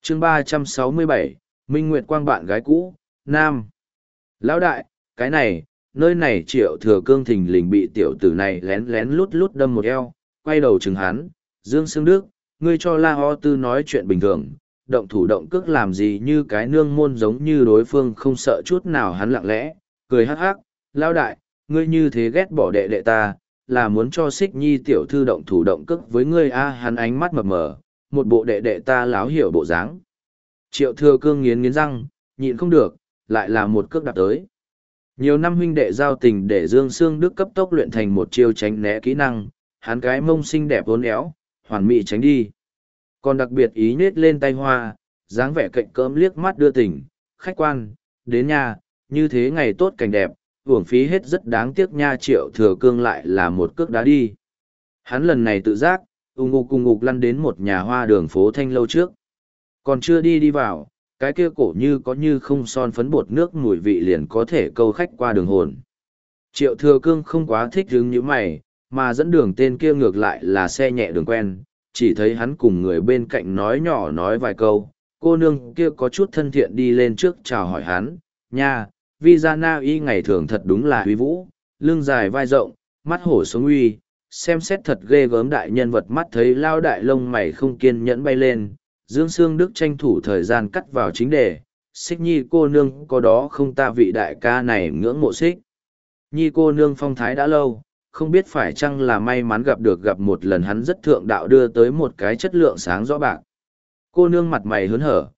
chương 367, Minh Nguyệt Quang bạn gái cũ, Nam. Lão đại, cái này, nơi này Triệu Thừa Cương thình lình bị tiểu tử này lén lén lút lút đâm một eo, quay đầu chừng hắn, Dương Sương Đức, ngươi cho La Ho Tư nói chuyện bình thường, động thủ động cước làm gì như cái nương môn giống như đối phương không sợ chút nào. Hắn lặng lẽ, cười hắc hắc, lão đại, ngươi như thế ghét bỏ đệ đệ ta, là muốn cho Xích Nhi tiểu thư động thủ động cước với ngươi a. Hắn ánh mắt mập mờ, một bộ đệ đệ ta láo hiểu bộ dáng. Triệu Thừa Cương nghiến nghiến răng, nhịn không được, lại là một cước đạp tới. Nhiều năm huynh đệ giao tình để Dương Sương Đức cấp tốc luyện thành một chiêu tránh né kỹ năng, hắn cái mông xinh đẹp uốn éo, hoàn mỹ tránh đi. Còn đặc biệt ý nết lên tay hoa, dáng vẻ cạnh cỡm liếc mắt đưa tình, khách quan, đến nhà, như thế ngày tốt cảnh đẹp, uổng phí hết rất đáng tiếc nha. Triệu Thừa Cương lại là một cước đá đi. Hắn lần này tự giác, ung ngục lăn đến một nhà hoa đường phố Thanh Lâu trước. Còn chưa đi vào, cái kia cổ như có như không son phấn bột nước mùi vị liền có thể câu khách qua đường hồn. Triệu Thừa Cương không quá thích hứng như mày, mà dẫn đường tên kia ngược lại là xe nhẹ đường quen, chỉ thấy hắn cùng người bên cạnh nói nhỏ nói vài câu, cô nương kia có chút thân thiện đi lên trước chào hỏi hắn, nha, Visa Na Y ngày thường thật đúng là uy vũ, lưng dài vai rộng, mắt hổ sống uy, xem xét thật ghê gớm. Đại nhân vật mắt thấy lao đại lông mày không kiên nhẫn bay lên, Dương Sương Đức tranh thủ thời gian cắt vào chính đề, Xích Nhi cô nương có đó không ta vị đại ca này ngưỡng mộ Xích Nhi cô nương phong thái đã lâu, không biết phải chăng là may mắn gặp một lần hắn rất thượng đạo đưa tới một cái chất lượng sáng rõ bạc. Cô nương mặt mày hớn hở,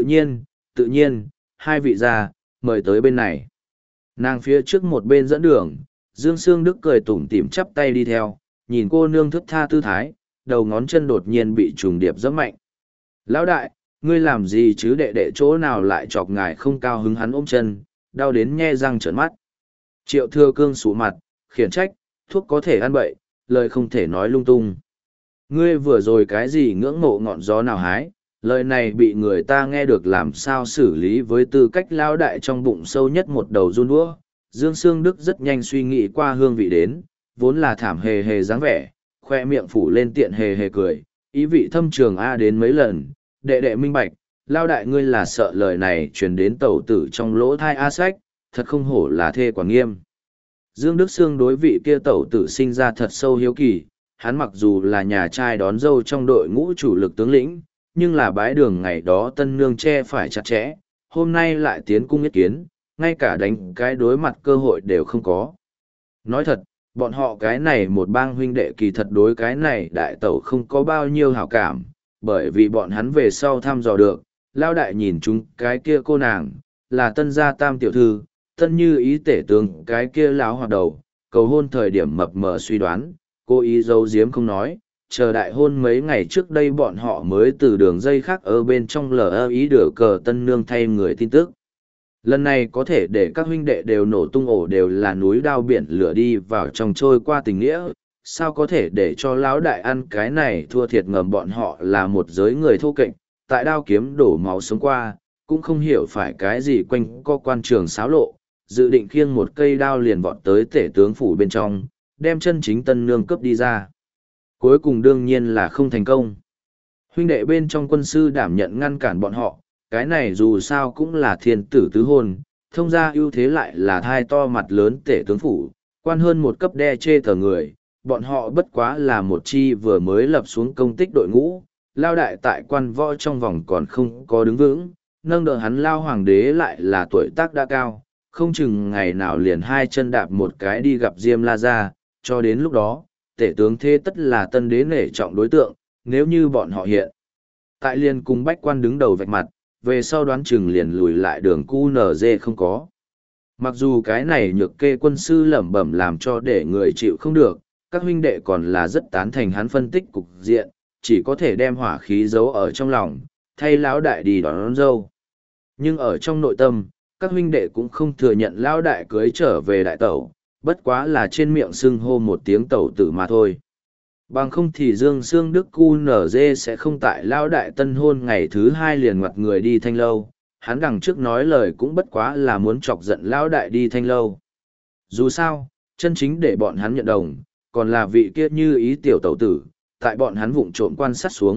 tự nhiên, hai vị ra, mời tới bên này. Nàng phía trước một bên dẫn đường, Dương Sương Đức cười tủm tỉm chắp tay đi theo, nhìn cô nương thức tha tư thái, đầu ngón chân đột nhiên bị trùng điệp giẫm mạnh. Lão đại, ngươi làm gì chứ đệ đệ chỗ nào lại chọc ngài không cao hứng. Hắn ôm chân, đau đến nhe răng trợn mắt. Triệu Thừa Cương sụ mặt, khiển trách, thuốc có thể ăn bậy, lời không thể nói lung tung. Ngươi vừa rồi cái gì ngưỡng mộ ngọn gió nào hái, lời này bị người ta nghe được làm sao xử lý. Với tư cách lão đại trong bụng sâu nhất một đầu run đũa, Dương Sương Đức rất nhanh suy nghĩ qua hương vị đến, vốn là thảm hề hề dáng vẻ, khoe miệng phủ lên tiện hề hề cười, ý vị thâm trường a đến mấy lần, đệ đệ minh bạch, lao đại ngươi là sợ lời này truyền đến tẩu tử trong lỗ thai a sách, thật không hổ là thê quản nghiêm. Dương Đức Sương đối vị kia tẩu tử sinh ra thật sâu hiếu kỳ, hắn mặc dù là nhà trai đón dâu trong đội ngũ chủ lực tướng lĩnh, nhưng là bái đường ngày đó tân nương che phải chặt chẽ, hôm nay lại tiến cung ý kiến, ngay cả đánh cái đối mặt cơ hội đều không có. Nói thật, bọn họ cái này một bang huynh đệ kỳ thật đối cái này đại tẩu không có bao nhiêu hảo cảm, bởi vì bọn hắn về sau thăm dò được, lao đại nhìn chúng cái kia cô nàng, là tân gia tam tiểu thư, tân như ý tể tướng cái kia láo hoạt đầu, cầu hôn thời điểm mập mờ suy đoán, cô ý giấu giếm không nói, chờ đại hôn mấy ngày trước đây bọn họ mới từ đường dây khác ở bên trong lờ ý đửa cờ tân nương thay người tin tức. Lần này có thể để các huynh đệ đều nổ tung ổ đều là núi đao biển lửa đi vào trong trôi qua tình nghĩa, sao có thể để cho lão đại ăn cái này thua thiệt. Ngầm bọn họ là một giới người thô kệch, tại đao kiếm đổ máu sống qua, cũng không hiểu phải cái gì quanh co quan trường xáo lộ, dự định khiêng một cây đao liền vọt tới tể tướng phủ bên trong, đem chân chính tân nương cướp đi ra. Cuối cùng đương nhiên là không thành công. Huynh đệ bên trong quân sư đảm nhận ngăn cản bọn họ, cái này dù sao cũng là thiên tử tứ hôn, thông ra ưu thế lại là thai to mặt lớn tể tướng phủ, quan hơn một cấp đe chê tờ người, bọn họ bất quá là một chi vừa mới lập xuống công tích đội ngũ, lao đại tại quan võ trong vòng còn không có đứng vững, nâng đỡ hắn lao hoàng đế lại là tuổi tác đã cao, không chừng ngày nào liền hai chân đạp một cái đi gặp Diêm La Gia, cho đến lúc đó, tể tướng thế tất là tân đế nể trọng đối tượng, nếu như bọn họ hiện. Tại liền cùng bách quan đứng đầu vạch mặt, về sau đoán chừng liền lùi lại đường QNZ không có. Mặc dù cái này nhược kê quân sư lẩm bẩm làm cho để người chịu không được, các huynh đệ còn là rất tán thành hắn phân tích cục diện, chỉ có thể đem hỏa khí giấu ở trong lòng, thay lão đại đi đón dâu. Nhưng ở trong nội tâm, các huynh đệ cũng không thừa nhận lão đại cưới trở về đại tẩu, bất quá là trên miệng xưng hô một tiếng tẩu tử mà thôi. Bằng không thì Dương Sương Đức QNZ sẽ không tại lão đại tân hôn ngày thứ 2 liền ngoặt người đi Thanh Lâu, hắn đằng trước nói lời cũng bất quá là muốn chọc giận lão đại đi Thanh Lâu. Dù sao, chân chính để bọn hắn nhận đồng, còn là vị kia như ý tiểu tẩu tử, tại bọn hắn vụng trộm quan sát xuống,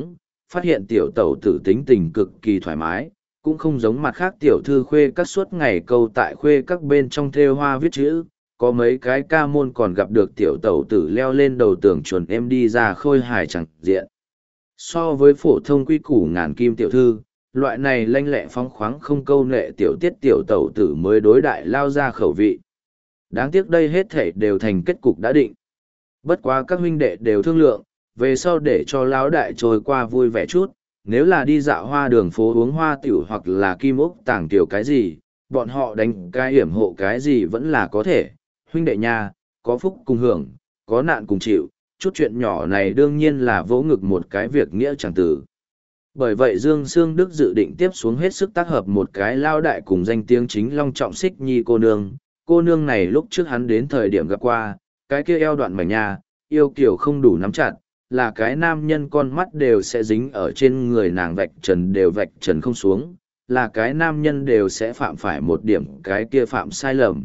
phát hiện tiểu tẩu tử tính tình cực kỳ thoải mái, cũng không giống mặt khác tiểu thư khuê các suốt ngày câu tại khuê các bên trong thêu hoa viết chữ, có mấy cái ca môn còn gặp được tiểu tẩu tử leo lên đầu tường chuẩn em đi ra khôi hài chẳng diện. So với phổ thông quy củ ngàn kim tiểu thư, loại này lanh lẹ phóng khoáng không câu nệ tiểu tiết tiểu tẩu tử mới đối đại lao ra khẩu vị. Đáng tiếc đây hết thảy đều thành kết cục đã định. Bất quá các huynh đệ đều thương lượng, về sau để cho lão đại trôi qua vui vẻ chút, nếu là đi dạo hoa đường phố uống hoa tiểu hoặc là kim ốc tàng tiểu cái gì, bọn họ đánh cái hiểm hộ cái gì vẫn là có thể. Huynh đệ nha, có phúc cùng hưởng, có nạn cùng chịu, chút chuyện nhỏ này đương nhiên là vỗ ngực một cái việc nghĩa chẳng tử. Bởi vậy Dương Sương Đức dự định tiếp xuống hết sức tác hợp một cái lao đại cùng danh tiếng chính long trọng Xích Nhi cô nương này lúc trước hắn đến thời điểm gặp qua, cái kia eo đoạn mảnh nha, yêu kiểu không đủ nắm chặt, là cái nam nhân con mắt đều sẽ dính ở trên người nàng vạch trần đều vạch trần không xuống, là cái nam nhân đều sẽ phạm phải một điểm cái kia phạm sai lầm.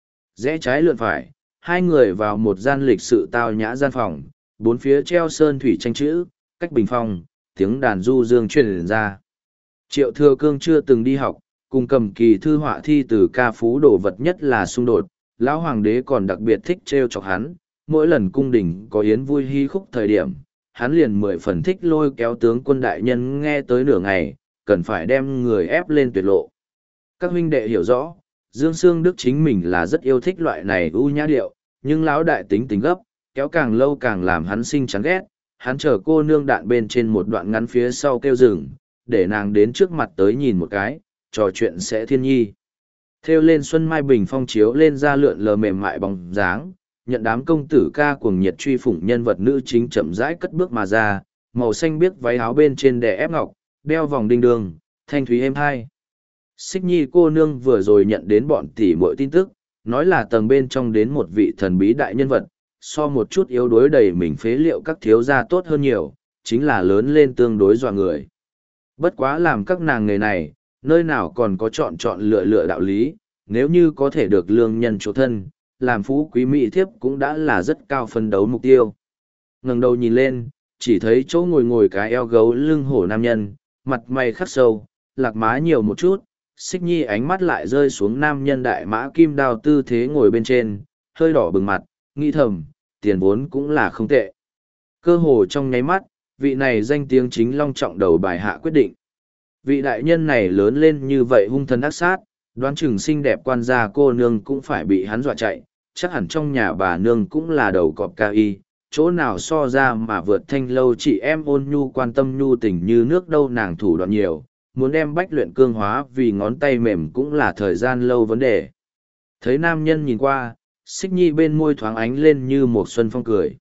Rẽ trái lượn phải, hai người vào một gian lịch sự tao nhã gian phòng, bốn phía treo sơn thủy tranh chữ, cách bình phong, tiếng đàn du dương truyền ra. Triệu Thừa Cương chưa từng đi học, cùng cầm kỳ thư họa thi từ ca phú đồ vật nhất là xung đột, lão hoàng đế còn đặc biệt thích trêu chọc hắn, mỗi lần cung đình có yến vui hy khúc thời điểm, hắn liền 10 phần thích lôi kéo tướng quân đại nhân nghe tới nửa ngày, cần phải đem người ép lên tuyệt lộ. Các huynh đệ hiểu rõ, Dương Sương Đức chính mình là rất yêu thích loại này u nhã điệu, nhưng lão đại tính tính gấp, kéo càng lâu càng làm hắn sinh chán ghét, hắn chờ cô nương đạn bên trên một đoạn ngắn phía sau kêu rừng, để nàng đến trước mặt tới nhìn một cái, trò chuyện sẽ thiên nhi. Theo lên xuân mai bình phong chiếu lên ra lượn lờ mềm mại bóng dáng, nhận đám công tử ca cuồng nhiệt truy phủng nhân vật nữ chính chậm rãi cất bước mà ra, màu xanh biếc váy áo bên trên đè ép ngọc, đeo vòng đinh đường, thanh thúy êm hai. Xích Nhi cô nương vừa rồi nhận đến bọn tỷ muội tin tức, nói là tầng bên trong đến một vị thần bí đại nhân vật, so một chút yếu đuối đầy mình phế liệu các thiếu gia tốt hơn nhiều, chính là lớn lên tương đối dọa người. Bất quá làm các nàng nghề này, nơi nào còn có chọn lựa lựa đạo lý, nếu như có thể được lương nhân chỗ thân, làm phú quý mỹ thiếp cũng đã là rất cao phấn đấu mục tiêu. Ngẩng đầu nhìn lên, chỉ thấy chỗ ngồi ngồi cái eo gấu lưng hổ nam nhân, mặt mày khắc sâu, lạc má nhiều một chút, Xích Nhi ánh mắt lại rơi xuống nam nhân đại mã kim đao tư thế ngồi bên trên, hơi đỏ bừng mặt, nghĩ thầm, tiền vốn cũng là không tệ. Cơ hồ trong nháy mắt, vị này danh tiếng chính long trọng đầu bài hạ quyết định. Vị đại nhân này lớn lên như vậy hung thần ác sát, đoán chừng xinh đẹp quan gia cô nương cũng phải bị hắn dọa chạy, chắc hẳn trong nhà bà nương cũng là đầu cọp ca y, chỗ nào so ra mà vượt thanh lâu chị em ôn nhu quan tâm nhu tình như nước đâu nàng thủ đoạn nhiều, muốn đem bách luyện cương hóa vì ngón tay mềm cũng là thời gian lâu vấn đề. Thấy nam nhân nhìn qua, Xích Nhi bên môi thoáng ánh lên như một xuân phong cười.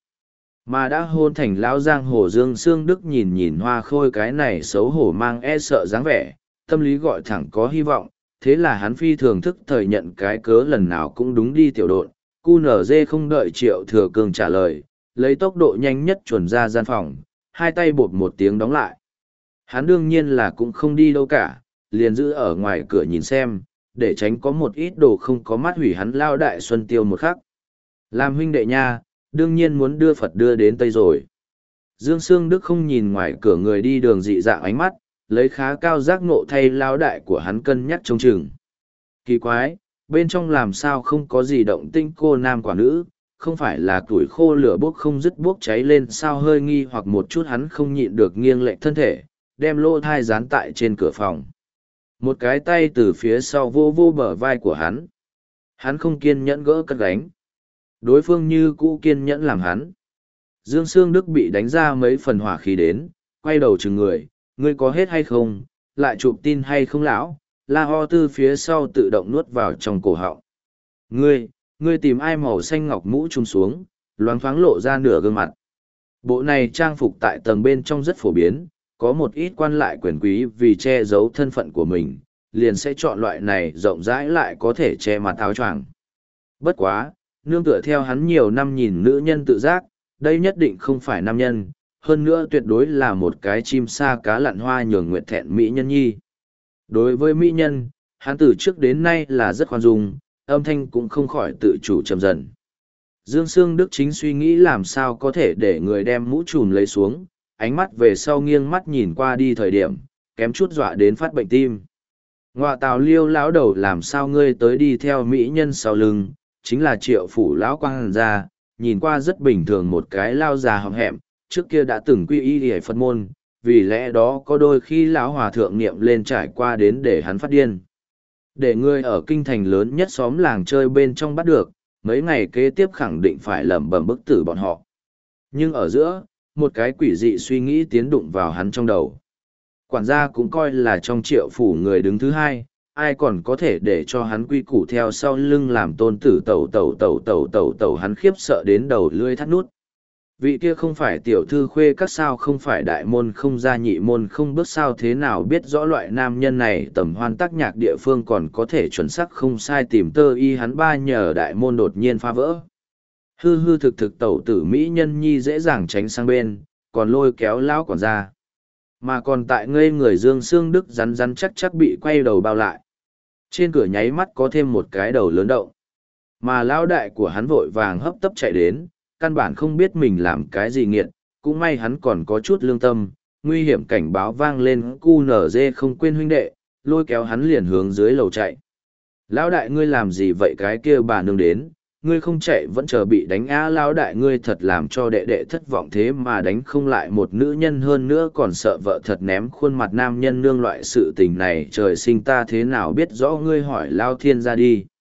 Mà đã hôn thành lão giang hồ Dương Sương Đức nhìn nhìn hoa khôi cái này xấu hổ mang e sợ dáng vẻ, tâm lý gọi thẳng có hy vọng, thế là hắn phi thường thức thời nhận cái cớ lần nào cũng đúng đi tiểu độn, QNZ không đợi Triệu Thừa Cương trả lời, lấy tốc độ nhanh nhất chuẩn ra gian phòng, hai tay bột một tiếng đóng lại. Hắn đương nhiên là cũng không đi đâu cả, liền giữ ở ngoài cửa nhìn xem, để tránh có một ít đồ không có mắt hủy hắn lao đại xuân tiêu một khắc. Làm huynh đệ nha, đương nhiên muốn đưa Phật đưa đến Tây rồi. Dương Sương Đức không nhìn ngoài cửa người đi đường dị dạng ánh mắt, lấy khá cao giác ngộ thay lao đại của hắn cân nhắc trông chừng. Kỳ quái, bên trong làm sao không có gì động tinh cô nam quả nữ, không phải là tuổi khô lửa bốc không dứt bốc cháy lên sao hơi nghi hoặc một chút hắn không nhịn được nghiêng lệch thân thể, đem lô thai dán tại trên cửa phòng. Một cái tay từ phía sau vô vô bờ vai của hắn. Hắn không kiên nhẫn gỡ cất gánh. Đối phương như cũ kiên nhẫn làm hắn. Dương Sương Đức bị đánh ra mấy phần hỏa khí đến, quay đầu chừng người, ngươi có hết hay không, lại chụp tin hay không lão, la ho tư phía sau tự động nuốt vào trong cổ họng. Ngươi tìm ai màu xanh ngọc mũ trùm xuống, loáng thoáng lộ ra nửa gương mặt. Bộ này trang phục tại tầng bên trong rất phổ biến, có một ít quan lại quyền quý vì che giấu thân phận của mình, liền sẽ chọn loại này rộng rãi lại có thể che mặt áo choàng. Bất quá, nương tựa theo hắn nhiều năm nhìn nữ nhân tự giác, đây nhất định không phải nam nhân, hơn nữa tuyệt đối là một cái chim sa cá lặn hoa nhường nguyệt thẹn mỹ nhân nhi. Đối với mỹ nhân, hắn từ trước đến nay là rất khoan dung, âm thanh cũng không khỏi tự chủ trầm dần. Dương Sương Đức chính suy nghĩ làm sao có thể để người đem mũ trùm lấy xuống, ánh mắt về sau nghiêng mắt nhìn qua đi thời điểm, kém chút dọa đến phát bệnh tim. Ngoạ tào Liêu lão đầu, làm sao ngươi tới đi theo mỹ nhân sau lưng, chính là Triệu phủ lão quang gia, nhìn qua rất bình thường một cái lao già hậm hẹm, trước kia đã từng quy y hề Phật môn, vì lẽ đó có đôi khi lão hòa thượng niệm lên trải qua đến để hắn phát điên. Để ngươi ở kinh thành lớn nhất xóm làng chơi bên trong bắt được, mấy ngày kế tiếp khẳng định phải lẩm bẩm bức tử bọn họ. Nhưng ở giữa, một cái quỷ dị suy nghĩ tiến đụng vào hắn trong đầu. Quản gia cũng coi là trong Triệu phủ người đứng thứ hai, ai còn có thể để cho hắn quy củ theo sau lưng làm tôn tử tẩu hắn khiếp sợ đến đầu lưỡi thắt nút. Vị kia không phải tiểu thư khuê các sao, không phải đại môn không gia nhị môn không bước, sao thế nào biết rõ loại nam nhân này tầm hoan tác nhạc địa phương còn có thể chuẩn xác không sai tìm tơ y, hắn ba nhờ đại môn đột nhiên phá vỡ. Hư hư thực thực tẩu tử mỹ nhân nhi dễ dàng tránh sang bên, còn lôi kéo lão quản gia. Mà còn tại ngây người Dương Sương Đức rắn rắn chắc chắc bị quay đầu bao lại. Trên cửa nháy mắt có thêm một cái đầu lớn động. Mà lão đại của hắn vội vàng hấp tấp chạy đến, căn bản không biết mình làm cái gì nghiệt, cũng may hắn còn có chút lương tâm, nguy hiểm cảnh báo vang lên, cu nở dê không quên huynh đệ, lôi kéo hắn liền hướng dưới lầu chạy. Lão đại ngươi làm gì vậy, cái kia bà nương đến, ngươi không chạy vẫn chờ bị đánh á. Lão đại ngươi thật làm cho đệ đệ thất vọng, thế mà đánh không lại một nữ nhân, hơn nữa còn sợ vợ thật ném khuôn mặt nam nhân nương, loại sự tình này trời sinh ta thế nào biết rõ, ngươi hỏi Lao Thiên ra đi.